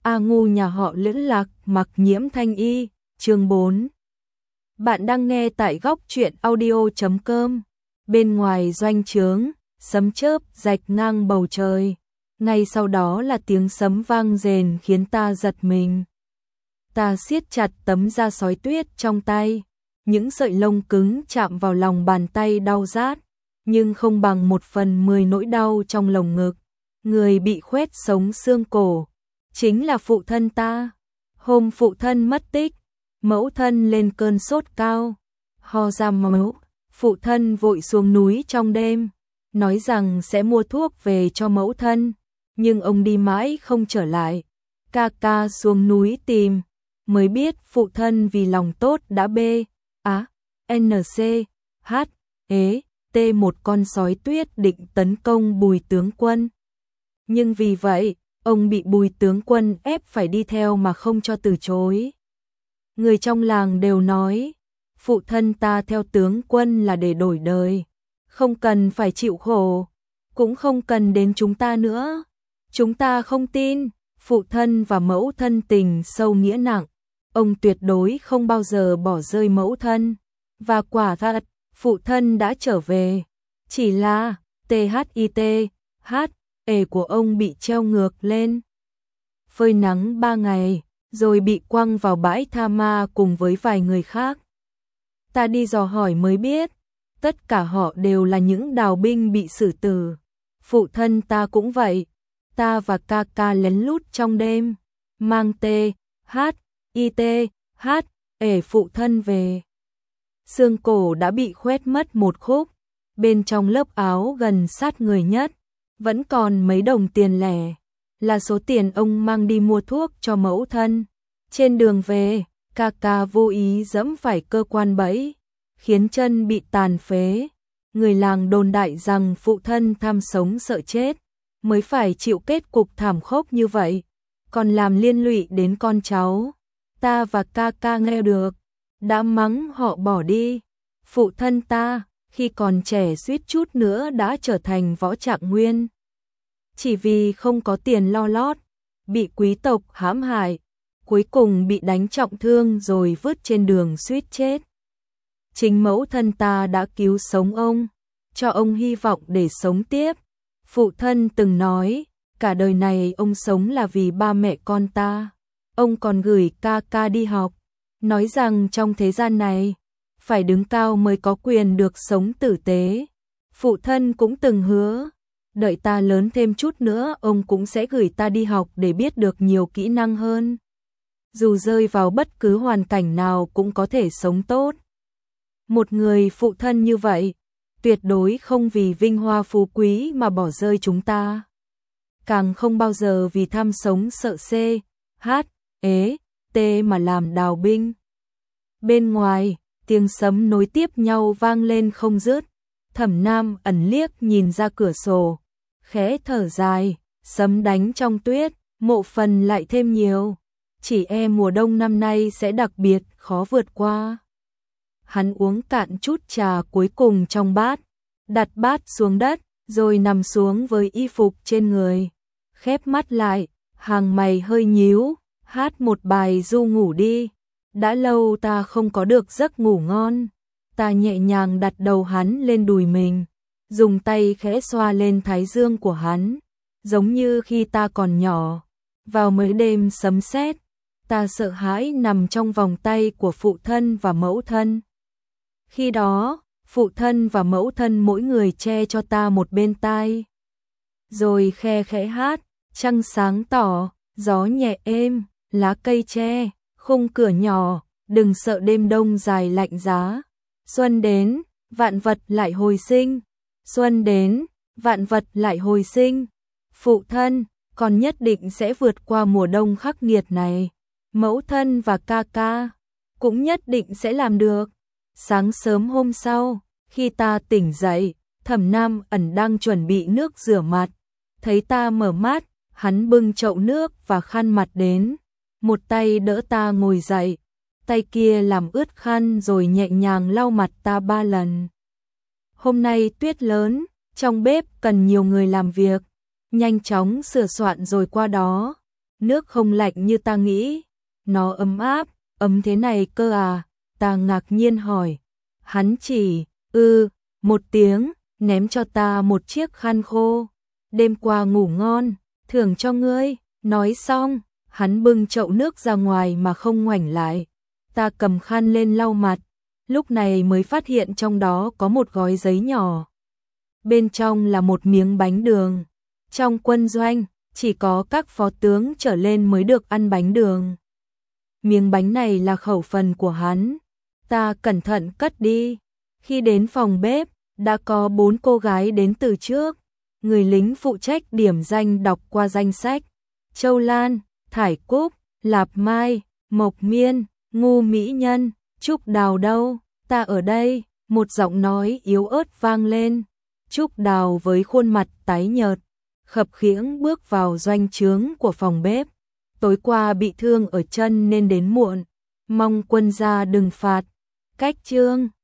A ngu nhà họ Lữ Lạc mặc nhiễm thanh y, chương 4. Bạn đang nghe tại góc truyện audio.com. Bên ngoài doanh trướng, sấm chớp rạch ngang bầu trời. Ngay sau đó là tiếng sấm vang rền khiến ta giật mình. Ta siết chặt tấm da sói tuyết trong tay. Những sợi lông cứng chạm vào lòng bàn tay đau rát, nhưng không bằng 1/10 nỗi đau trong lồng ngực. Người bị khoét sống xương cổ chính là phụ thân ta. Hôm phụ thân mất tích, mẫu thân lên cơn sốt cao, ho ra máu, phụ thân vội xuống núi trong đêm, nói rằng sẽ mua thuốc về cho mẫu thân, nhưng ông đi mãi không trở lại. Ca ca xuống núi tìm, mới biết phụ thân vì lòng tốt đã một con sói tuyết định tấn công Bùi tướng quân. Nhưng vì vậy, ông bị Bùi tướng quân ép phải đi theo mà không cho từ chối. Người trong làng đều nói, phụ thân ta theo tướng quân là để đổi đời, không cần phải chịu khổ, cũng không cần đến chúng ta nữa. Chúng ta không tin, phụ thân và mẫu thân tình sâu nghĩa nặng, ông tuyệt đối không bao giờ bỏ rơi mẫu thân. Và quả thật, phụ thân đã trở về, chỉ là THIT của ông bị treo ngược lên, phơi nắng 3 ngày, rồi bị quăng vào bãi tha ma cùng với vài người khác. Ta đi dò hỏi mới biết, tất cả họ đều là những đào binh bị xử tử. Phụ thân ta cũng vậy, ta và ca ca lén lút trong đêm, mang phụ thân về. Xương cổ đã bị khoét mất một khúc, bên trong lớp áo gần sát người nhất, vẫn còn mấy đồng tiền lẻ, là số tiền ông mang đi mua thuốc cho mẫu thân. Trên đường về, ca ca vô ý giẫm phải cơ quan bẫy, khiến chân bị tàn phế. Người làng đồn đại rằng phụ thân tham sống sợ chết, mới phải chịu kết cục thảm khốc như vậy, còn làm liên lụy đến con cháu. Ta và ca ca nghe được, đã mắng họ bỏ đi. Phụ thân ta, khi còn trẻ suýt chút nữa đã trở thành võ trạng nguyên. Chỉ vì không có tiền lo lót, bị quý tộc hãm hại, cuối cùng bị đánh trọng thương rồi vứt trên đường suýt chết. Chính mẫu thân ta đã cứu sống ông, cho ông hy vọng để sống tiếp. Phụ thân từng nói, cả đời này ông sống là vì ba mẹ con ta. Ông còn gửi ca ca đi học, nói rằng trong thế gian này, phải đứng cao mới có quyền được sống tử tế. Phụ thân cũng từng hứa, đợi ta lớn thêm chút nữa ông cũng sẽ gửi ta đi học để biết được nhiều kỹ năng hơn. Dù rơi vào bất cứ hoàn cảnh nào cũng có thể sống tốt. Một người phụ thân như vậy, tuyệt đối không vì vinh hoa phú quý mà bỏ rơi chúng ta. Càng không bao giờ vì tham sống sợ mà làm đào binh. Bên ngoài, tiếng sấm nối tiếp nhau vang lên không dứt. Thẩm Nam ẩn liếc nhìn ra cửa sổ, khẽ thở dài, sấm đánh trong tuyết, mộ phần lại thêm nhiều. Chỉ mùa đông năm nay sẽ đặc biệt khó vượt qua. Hắn uống cạn chút trà cuối cùng trong bát, đặt bát xuống đất, rồi nằm xuống với y phục trên người. Khép mắt lại, hàng mày hơi nhíu, hát một bài ru ngủ đi. Đã lâu ta không có được giấc ngủ ngon. Ta nhẹ nhàng đặt đầu hắn lên đùi mình, dùng tay khẽ xoa lên thái dương của hắn, giống như khi ta còn nhỏ. Vào mấy đêm sấm sét, ta sợ hãi nằm trong vòng tay của phụ thân và mẫu thân. Khi đó, phụ thân và mẫu thân mỗi người che cho ta một bên tai. Rồi khe khẽ hát, trăng sáng tỏ, gió nhẹ êm, lá cây tre, khung cửa nhỏ, đừng sợ đêm đông dài lạnh giá. Xuân đến, vạn vật lại hồi sinh. Xuân đến, vạn vật lại hồi sinh. Phụ thân, con nhất định sẽ vượt qua mùa đông khắc nghiệt này. Mẫu thân và ca ca cũng nhất định sẽ làm được. Sáng sớm hôm sau, khi ta tỉnh dậy, Thẩm Nam ẩn đang chuẩn bị nước rửa mặt. Thấy ta mở mắt, hắn bưng chậu nước và khăn mặt đến. Một tay đỡ ta ngồi dậy, tay kia làm ướt khăn rồi nhẹ nhàng lau mặt ta 3 lần. Hôm nay tuyết lớn, trong bếp cần nhiều người làm việc, nhanh chóng sửa soạn rồi qua đó. nước không lạnh như ta nghĩ, nó ấm áp, ấm thế này cơ à, ta ngạc nhiên hỏi. Hắn chỉ, một tiếng, ném cho ta một chiếc khăn khô. Đêm qua ngủ ngon, thưởng cho ngươi. Nói xong, hắn bưng chậu nước ra ngoài mà không ngoảnh lại. Ta cầm khăn lên lau mặt, lúc này mới phát hiện trong đó có một gói giấy nhỏ. Bên trong là một miếng bánh đường. Trong quân doanh, chỉ có các phó tướng trở lên mới được ăn bánh đường. Miếng bánh này là khẩu phần của hắn. Ta cẩn thận cất đi. Khi đến phòng bếp, đã có 4 cô gái đến từ trước. Người lính phụ trách điểm danh đọc qua danh sách. Châu Lan, Thải Cúc, Lạp Mai, Mộc Miên, Ngu Mỹ Nhân, Trúc Đào đâu? Ta ở đây, một giọng nói yếu ớt vang lên. Trúc Đào với khuôn mặt tái nhợt, khập khiễng bước vào doanh trướng của phòng bếp. Tối qua bị thương ở chân nên đến muộn, mong quân gia đừng phạt. Cách Trương